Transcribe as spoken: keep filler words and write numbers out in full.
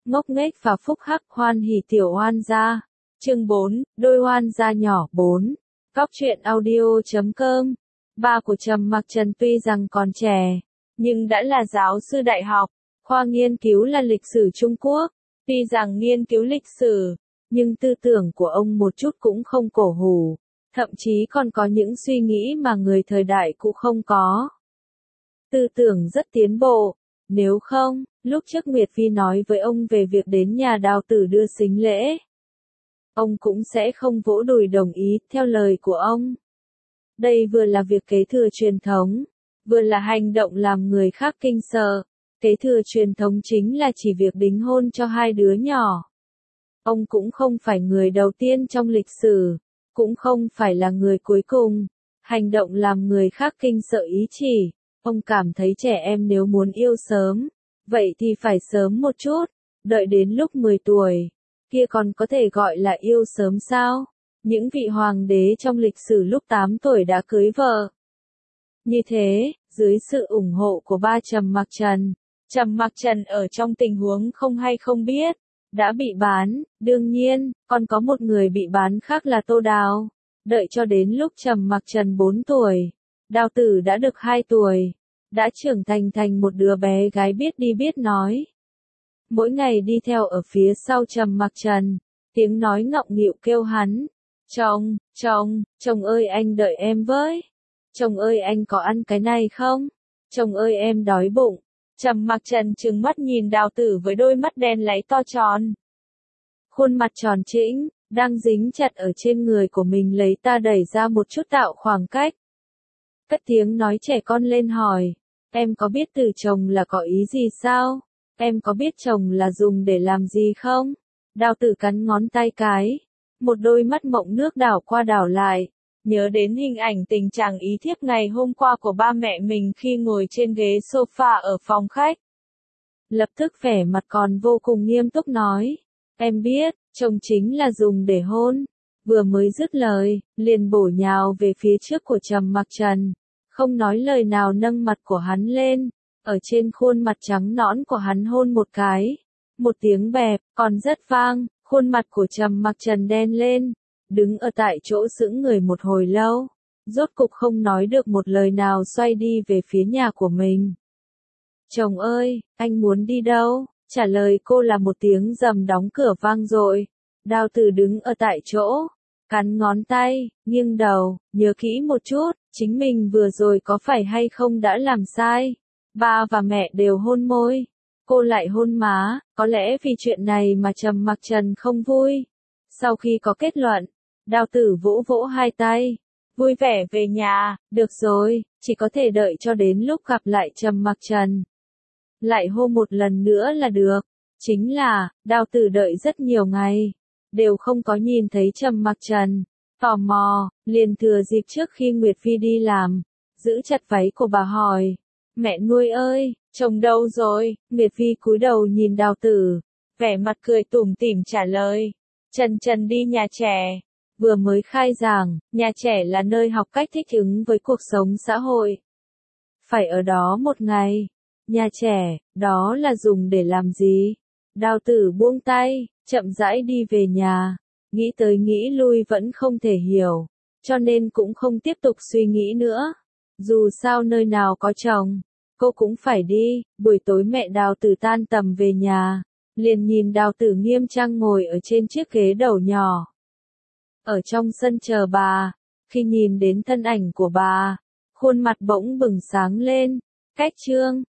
ngốc nghếch và phúc hắc hoan hỉ tiểu oan gia. Chương bốn, đôi oan gia nhỏ bốn. Cóc truyện audio chấm com. Ba của Trầm Mặc Trần tuy rằng còn trẻ, nhưng đã là giáo sư đại học, khoa nghiên cứu là lịch sử Trung Quốc. Tuy rằng nghiên cứu lịch sử, nhưng tư tưởng của ông một chút cũng không cổ hủ, thậm chí còn có những suy nghĩ mà người thời đại cũng không có. Tư tưởng rất tiến bộ, nếu không, lúc trước Nguyệt Phi nói với ông về việc đến nhà Đào Tử đưa sính lễ, ông cũng sẽ không vỗ đùi đồng ý theo lời của ông. Đây vừa là việc kế thừa truyền thống, vừa là hành động làm người khác kinh sợ. Kế thừa truyền thống chính là chỉ việc đính hôn cho hai đứa nhỏ. Ông cũng không phải người đầu tiên trong lịch sử, cũng không phải là người cuối cùng. Hành động làm người khác kinh sợ ý chỉ. Ông cảm thấy trẻ em nếu muốn yêu sớm, vậy thì phải sớm một chút, đợi đến lúc mười tuổi, kia còn có thể gọi là yêu sớm sao? Những vị hoàng đế trong lịch sử lúc tám tuổi đã cưới vợ. Như thế, dưới sự ủng hộ của ba Trầm Mặc Trần, Trầm Mặc Trần ở trong tình huống không hay không biết, đã bị bán, đương nhiên, còn có một người bị bán khác là Tô Đào. Đợi cho đến lúc Trầm Mặc Trần bốn tuổi, Đào Tử đã được hai tuổi, đã trưởng thành thành một đứa bé gái biết đi biết nói. Mỗi ngày đi theo ở phía sau Trầm Mặc Trần, tiếng nói ngọng nghịu kêu hắn, chồng, chồng, chồng ơi anh đợi em với. Chồng ơi anh có ăn cái này không? Chồng ơi em đói bụng. Trầm Mặc Trần trừng mắt nhìn Đào Tử với đôi mắt đen láy to tròn. Khuôn mặt tròn trĩnh, đang dính chặt ở trên người của mình lấy ta đẩy ra một chút tạo khoảng cách. Cất tiếng nói trẻ con lên hỏi, em có biết từ chồng là có ý gì sao? Em có biết chồng là dùng để làm gì không? Đào Tử cắn ngón tay cái, một đôi mắt mộng nước đảo qua đảo lại, nhớ đến hình ảnh tình trạng ý thiếp ngày hôm qua của ba mẹ mình khi ngồi trên ghế sofa ở phòng khách. Lập tức vẻ mặt còn vô cùng nghiêm túc nói, em biết, chồng chính là dùng để hôn. Vừa mới dứt lời, liền bổ nhào về phía trước của Trầm Mặc Trần, không nói lời nào nâng mặt của hắn lên, ở trên khuôn mặt trắng nõn của hắn hôn một cái. Một tiếng bẹp, còn rất vang, khuôn mặt của Trầm Mặc Trần đen lên, đứng ở tại chỗ sững người một hồi lâu, rốt cục không nói được một lời nào xoay đi về phía nhà của mình. Chồng ơi, anh muốn đi đâu? Trả lời cô là một tiếng rầm đóng cửa vang dội. Đào Tử đứng ở tại chỗ, cắn ngón tay, nghiêng đầu, nhớ kỹ một chút, chính mình vừa rồi có phải hay không đã làm sai. Ba và mẹ đều hôn môi, cô lại hôn má, có lẽ vì chuyện này mà Trầm Mặc Trần không vui. Sau khi có kết luận, Đào Tử vỗ vỗ hai tay, vui vẻ về nhà, được rồi, chỉ có thể đợi cho đến lúc gặp lại Trầm Mặc Trần. Lại hôn một lần nữa là được. Chính là, Đào Tử đợi rất nhiều ngày, đều không có nhìn thấy Trầm Mặc Trần. Tò mò, liền thừa dịp trước khi Nguyệt Phi đi làm, giữ chặt váy của bà hỏi, mẹ nuôi ơi, chồng đâu rồi? Nguyệt Phi cúi đầu nhìn Đào Tử, vẻ mặt cười tủm tỉm trả lời, Trần Trần đi nhà trẻ. Vừa mới khai giảng, nhà trẻ là nơi học cách thích ứng với cuộc sống xã hội. Phải ở đó một ngày. Nhà trẻ, đó là dùng để làm gì? Đào Tử buông tay, chậm rãi đi về nhà. Nghĩ tới nghĩ lui vẫn không thể hiểu, cho nên cũng không tiếp tục suy nghĩ nữa. Dù sao nơi nào có chồng, cô cũng phải đi. Buổi tối mẹ Đào Tử tan tầm về nhà, liền nhìn Đào Tử nghiêm trang ngồi ở trên chiếc ghế đầu nhỏ. Ở trong sân chờ bà, khi nhìn đến thân ảnh của bà, khuôn mặt bỗng bừng sáng lên. Cách chương,